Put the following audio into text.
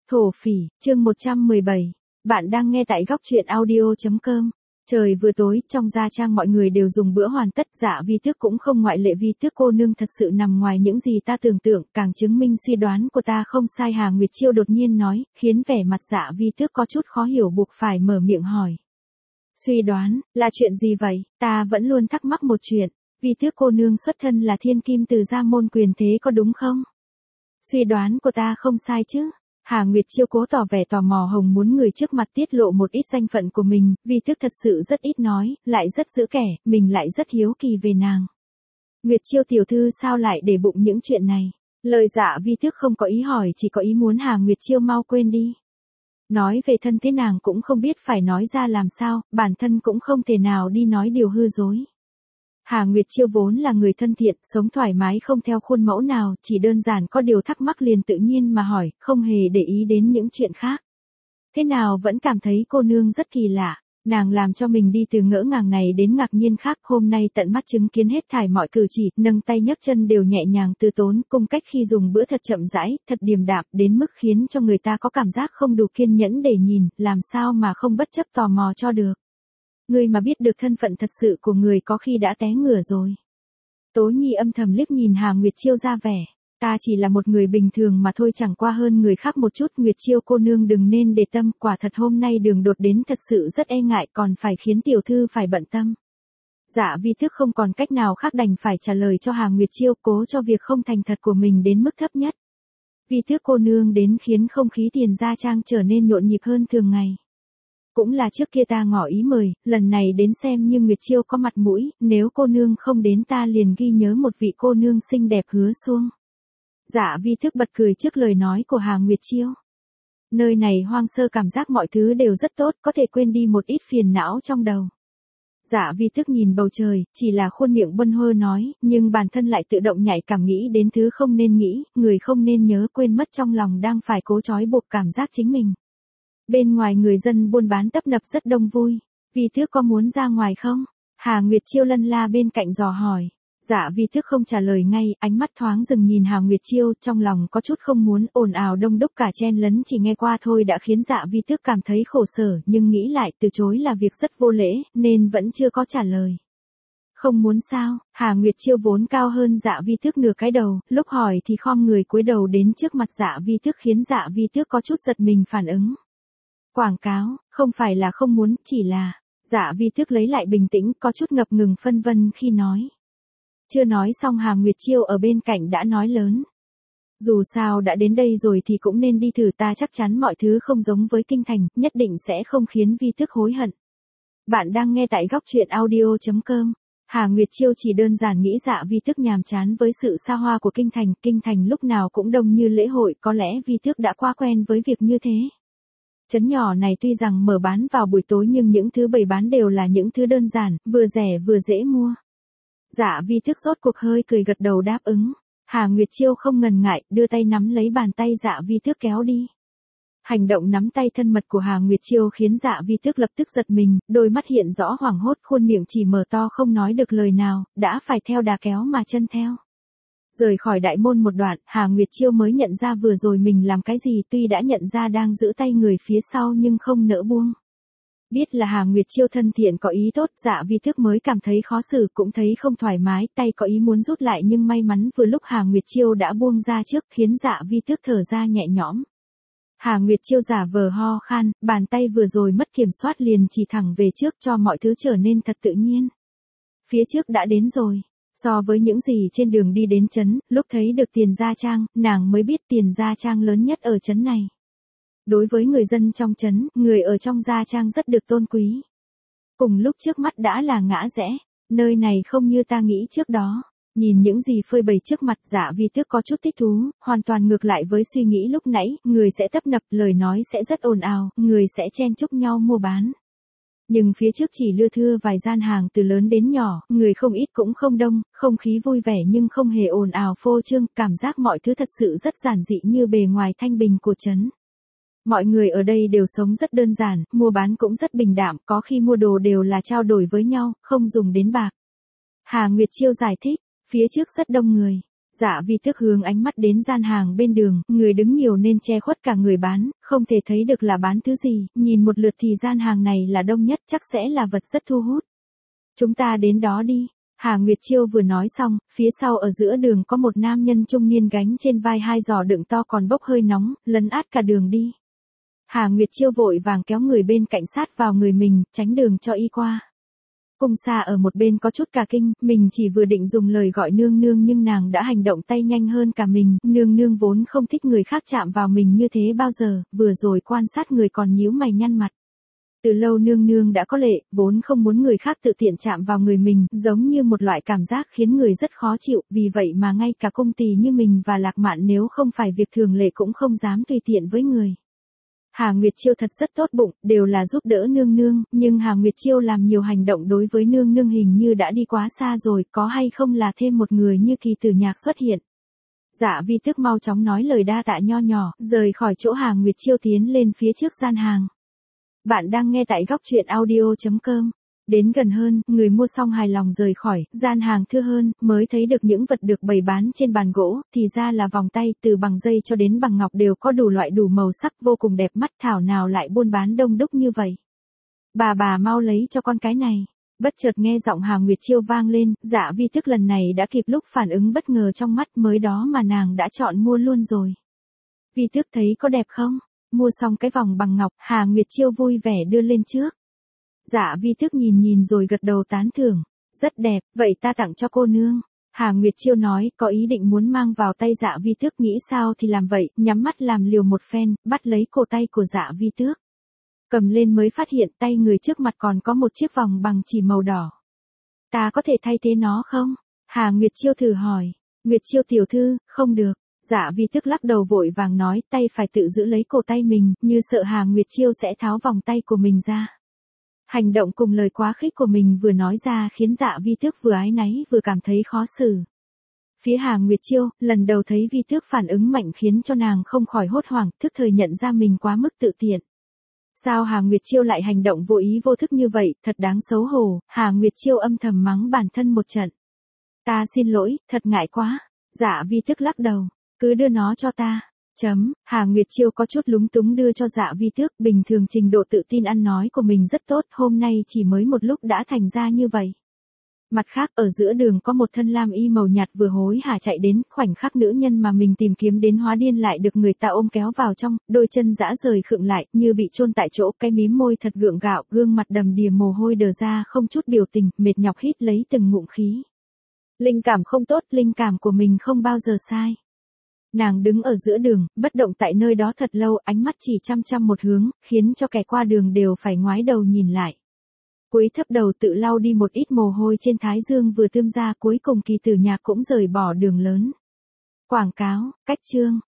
Thổ phỉ, chương 117. Bạn đang nghe tại góc truyện audio.com. Trời vừa tối, trong gia trang mọi người đều dùng bữa hoàn tất, Dạ Vi Tước cũng không ngoại lệ. Vi Tước cô nương thật sự nằm ngoài những gì ta tưởng tượng, càng chứng minh suy đoán của ta không sai. Hà Nguyệt Chiêu đột nhiên nói, khiến vẻ mặt Dạ Vi Tước có chút khó hiểu, buộc phải mở miệng hỏi. Suy đoán, là chuyện gì vậy? Ta vẫn luôn thắc mắc một chuyện, Vi Tước cô nương xuất thân là thiên kim từ gia môn quyền thế có đúng không? Suy đoán của ta không sai chứ? Hà Nguyệt Chiêu cố tỏ vẻ tò mò, hồng muốn người trước mặt tiết lộ một ít danh phận của mình. Vi Tước thật sự rất ít nói, lại rất giữ kẻ, mình lại rất hiếu kỳ về nàng. Nguyệt Chiêu tiểu thư sao lại để bụng những chuyện này? Lời Dạ Vi Tước không có ý hỏi, chỉ có ý muốn Hà Nguyệt Chiêu mau quên đi. Nói về thân thế nàng cũng không biết phải nói ra làm sao, bản thân cũng không thể nào đi nói điều hư dối. Hà Nguyệt Chiêu vốn là người thân thiện, sống thoải mái không theo khuôn mẫu nào, chỉ đơn giản có điều thắc mắc liền tự nhiên mà hỏi, không hề để ý đến những chuyện khác. Thế nào vẫn cảm thấy cô nương rất kỳ lạ, nàng làm cho mình đi từ ngỡ ngàng này đến ngạc nhiên khác. Hôm nay tận mắt chứng kiến hết thảy mọi cử chỉ, nâng tay nhấc chân đều nhẹ nhàng từ tốn, cung cách khi dùng bữa thật chậm rãi, thật điềm đạm, đến mức khiến cho người ta có cảm giác không đủ kiên nhẫn để nhìn, làm sao mà không bất chấp tò mò cho được. Ngươi mà biết được thân phận thật sự của người có khi đã té ngửa rồi. Tố Nhi âm thầm liếc nhìn Hà Nguyệt Chiêu ra vẻ. Ta chỉ là một người bình thường mà thôi, chẳng qua hơn người khác một chút. Nguyệt Chiêu cô nương đừng nên để tâm, quả thật hôm nay đường đột đến thật sự rất e ngại, còn phải khiến tiểu thư phải bận tâm. Dạ Vi Tước không còn cách nào khác đành phải trả lời cho Hà Nguyệt Chiêu, cố cho việc không thành thật của mình đến mức thấp nhất. Vi Tước cô nương đến khiến không khí tiền gia trang trở nên nhộn nhịp hơn thường ngày. Cũng là trước kia ta ngỏ ý mời, lần này đến xem nhưng Nguyệt Chiêu có mặt mũi, nếu cô nương không đến ta liền ghi nhớ một vị cô nương xinh đẹp hứa xuông. Dạ Vi Tước bật cười trước lời nói của Hà Nguyệt Chiêu. Nơi này hoang sơ, cảm giác mọi thứ đều rất tốt, có thể quên đi một ít phiền não trong đầu. Dạ Vi Tước nhìn bầu trời, chỉ là khuôn miệng bâng hơ nói, nhưng bản thân lại tự động nhạy cảm nghĩ đến thứ không nên nghĩ, người không nên nhớ, quên mất trong lòng đang phải cố trói buộc cảm giác chính mình. Bên ngoài người dân buôn bán tấp nập rất đông vui. Vi Tước có muốn ra ngoài không? Hà Nguyệt Chiêu lân la bên cạnh dò hỏi. Dạ Vi Tước không trả lời ngay, ánh mắt thoáng dừng nhìn Hà Nguyệt Chiêu, trong lòng có chút không muốn ồn ào đông đúc cả chen lấn, chỉ nghe qua thôi đã khiến Dạ Vi Tước cảm thấy khổ sở, nhưng nghĩ lại từ chối là việc rất vô lễ, nên vẫn chưa có trả lời. Không muốn sao? Hà Nguyệt Chiêu vốn cao hơn Dạ Vi Tước nửa cái đầu, lúc hỏi thì khom người cúi đầu đến trước mặt Dạ Vi Tước khiến Dạ Vi Tước có chút giật mình phản ứng. Quảng cáo, không phải là không muốn, chỉ là. Dạ Vi Tước lấy lại bình tĩnh, có chút ngập ngừng phân vân khi nói. Chưa nói xong Hà Nguyệt Chiêu ở bên cạnh đã nói lớn. Dù sao đã đến đây rồi thì cũng nên đi thử, ta chắc chắn mọi thứ không giống với kinh thành, nhất định sẽ không khiến Vi Tước hối hận. Bạn đang nghe tại góc truyện audio.com. Hà Nguyệt Chiêu chỉ đơn giản nghĩ Dạ Vi Tước nhàm chán với sự xa hoa của kinh thành lúc nào cũng đông như lễ hội, có lẽ Vi Tước đã quá quen với việc như thế. Trấn nhỏ này tuy rằng mở bán vào buổi tối nhưng những thứ bày bán đều là những thứ đơn giản, vừa rẻ vừa dễ mua. Dạ Vi Tước rốt cuộc hơi cười gật đầu đáp ứng. Hà Nguyệt Chiêu không ngần ngại, đưa tay nắm lấy bàn tay Dạ Vi Tước kéo đi. Hành động nắm tay thân mật của Hà Nguyệt Chiêu khiến Dạ Vi Tước lập tức giật mình, đôi mắt hiện rõ hoảng hốt, khuôn miệng chỉ mở to không nói được lời nào, đã phải theo đà kéo mà chân theo. Rời khỏi đại môn một đoạn, Hà Nguyệt Chiêu mới nhận ra vừa rồi mình làm cái gì, tuy đã nhận ra đang giữ tay người phía sau nhưng không nỡ buông. Biết là Hà Nguyệt Chiêu thân thiện có ý tốt, Dạ Vi Tước mới cảm thấy khó xử, cũng thấy không thoải mái, tay có ý muốn rút lại nhưng may mắn vừa lúc Hà Nguyệt Chiêu đã buông ra trước, khiến Dạ Vi Tước thở ra nhẹ nhõm. Hà Nguyệt Chiêu giả vờ ho khan, bàn tay vừa rồi mất kiểm soát liền chỉ thẳng về trước cho mọi thứ trở nên thật tự nhiên. Phía trước đã đến rồi. So với những gì trên đường đi đến trấn, lúc thấy được tiền gia trang, nàng mới biết tiền gia trang lớn nhất ở trấn này. Đối với người dân trong trấn, người ở trong gia trang rất được tôn quý. Cùng lúc trước mắt đã là ngã rẽ, nơi này không như ta nghĩ trước đó. Nhìn những gì phơi bày trước mặt, Dạ Vi Tước có chút thích thú, hoàn toàn ngược lại với suy nghĩ lúc nãy, người sẽ tấp nập, lời nói sẽ rất ồn ào, người sẽ chen chúc nhau mua bán. Nhưng phía trước chỉ lưa thưa vài gian hàng từ lớn đến nhỏ, người không ít cũng không đông, không khí vui vẻ nhưng không hề ồn ào phô trương, cảm giác mọi thứ thật sự rất giản dị như bề ngoài thanh bình của trấn. Mọi người ở đây đều sống rất đơn giản, mua bán cũng rất bình đạm, có khi mua đồ đều là trao đổi với nhau, không dùng đến bạc. Hà Nguyệt Chiêu giải thích, phía trước rất đông người. Dạ Vi Tước hướng ánh mắt đến gian hàng bên đường, người đứng nhiều nên che khuất cả người bán, không thể thấy được là bán thứ gì, nhìn một lượt thì gian hàng này là đông nhất, chắc sẽ là vật rất thu hút. Chúng ta đến đó đi. Hà Nguyệt Chiêu vừa nói xong, phía sau ở giữa đường có một nam nhân trung niên gánh trên vai 2 giỏ đựng to còn bốc hơi nóng, lấn át cả đường đi. Hà Nguyệt Chiêu vội vàng kéo người bên cạnh sát vào người mình, tránh đường cho y qua. Cung Sa ở một bên có chút cả kinh, mình chỉ vừa định dùng lời gọi nương nương nhưng nàng đã hành động tay nhanh hơn cả mình, nương nương vốn không thích người khác chạm vào mình như thế bao giờ, vừa rồi quan sát người còn nhíu mày nhăn mặt. Từ lâu nương nương đã có lệ, vốn không muốn người khác tự tiện chạm vào người mình, giống như một loại cảm giác khiến người rất khó chịu, vì vậy mà ngay cả cung tỳ như mình và Lạc Mạn nếu không phải việc thường lệ cũng không dám tùy tiện với người. Hà Nguyệt Chiêu thật rất tốt bụng, đều là giúp đỡ nương nương, nhưng Hà Nguyệt Chiêu làm nhiều hành động đối với nương nương hình như đã đi quá xa rồi, có hay không là thêm một người như Kỳ Tử Nhạc xuất hiện. Dạ Vi Tước mau chóng nói lời đa tạ nho nhỏ, rời khỏi chỗ Hà Nguyệt Chiêu tiến lên phía trước gian hàng. Bạn đang nghe tại góc truyện audio.com. Đến gần hơn, người mua xong hài lòng rời khỏi, gian hàng thưa hơn, mới thấy được những vật được bày bán trên bàn gỗ, thì ra là vòng tay, từ bằng dây cho đến bằng ngọc đều có đủ loại đủ màu sắc vô cùng đẹp mắt, thảo nào lại buôn bán đông đúc như vậy. Bà mau lấy cho con cái này. Bất chợt nghe giọng Hà Nguyệt Chiêu vang lên, Dạ Vi Tước lần này đã kịp lúc phản ứng bất ngờ trong mắt, mới đó mà nàng đã chọn mua luôn rồi. Vi Tước thấy có đẹp không? Mua xong cái vòng bằng ngọc, Hà Nguyệt Chiêu vui vẻ đưa lên trước. Dạ Vi Tước nhìn rồi gật đầu tán thưởng. Rất đẹp, vậy ta tặng cho cô nương. Hà Nguyệt Chiêu nói, có ý định muốn mang vào tay Dạ Vi Tước, nghĩ sao thì làm vậy, nhắm mắt làm liều một phen, bắt lấy cổ tay của Dạ Vi Tước. Cầm lên mới phát hiện tay người trước mặt còn có một chiếc vòng bằng chỉ màu đỏ. Ta có thể thay thế nó không? Hà Nguyệt Chiêu thử hỏi. Nguyệt Chiêu tiểu thư, không được. Dạ Vi Tước lắc đầu vội vàng nói, tay phải tự giữ lấy cổ tay mình, như sợ Hà Nguyệt Chiêu sẽ tháo vòng tay của mình ra. Hành động cùng lời quá khích của mình vừa nói ra khiến Dạ Vi Tước vừa áy náy vừa cảm thấy khó xử. Phía Hà Nguyệt Chiêu, lần đầu thấy Vi Tước phản ứng mạnh khiến cho nàng không khỏi hốt hoảng, thức thời nhận ra mình quá mức tự tiện. Sao Hà Nguyệt Chiêu lại hành động vô ý vô thức như vậy, thật đáng xấu hổ, Hà Nguyệt Chiêu âm thầm mắng bản thân một trận. Ta xin lỗi, thật ngại quá. Dạ Vi Tước lắc đầu, cứ đưa nó cho ta. Hà Nguyệt Chiêu có chút lúng túng đưa cho Dạ Vi Tước, bình thường trình độ tự tin ăn nói của mình rất tốt, hôm nay chỉ mới một lúc đã thành ra như vậy. Mặt khác, ở giữa đường có một thân lam y màu nhạt vừa hối hả chạy đến, khoảnh khắc nữ nhân mà mình tìm kiếm đến hóa điên lại được người ta ôm kéo vào trong, đôi chân dã rời khựng lại, như bị chôn tại chỗ, cái mím môi thật gượng gạo, gương mặt đầm đìa mồ hôi đờ ra không chút biểu tình, mệt nhọc hít lấy từng ngụm khí. Linh cảm không tốt, linh cảm của mình không bao giờ sai. Nàng đứng ở giữa đường, bất động tại nơi đó thật lâu, ánh mắt chỉ chăm chăm một hướng, khiến cho kẻ qua đường đều phải ngoái đầu nhìn lại. Cúi thấp đầu tự lau đi một ít mồ hôi trên thái dương vừa tươm ra, cuối cùng Kỳ Tử Nhạc cũng rời bỏ đường lớn. Quảng cáo, cách chương.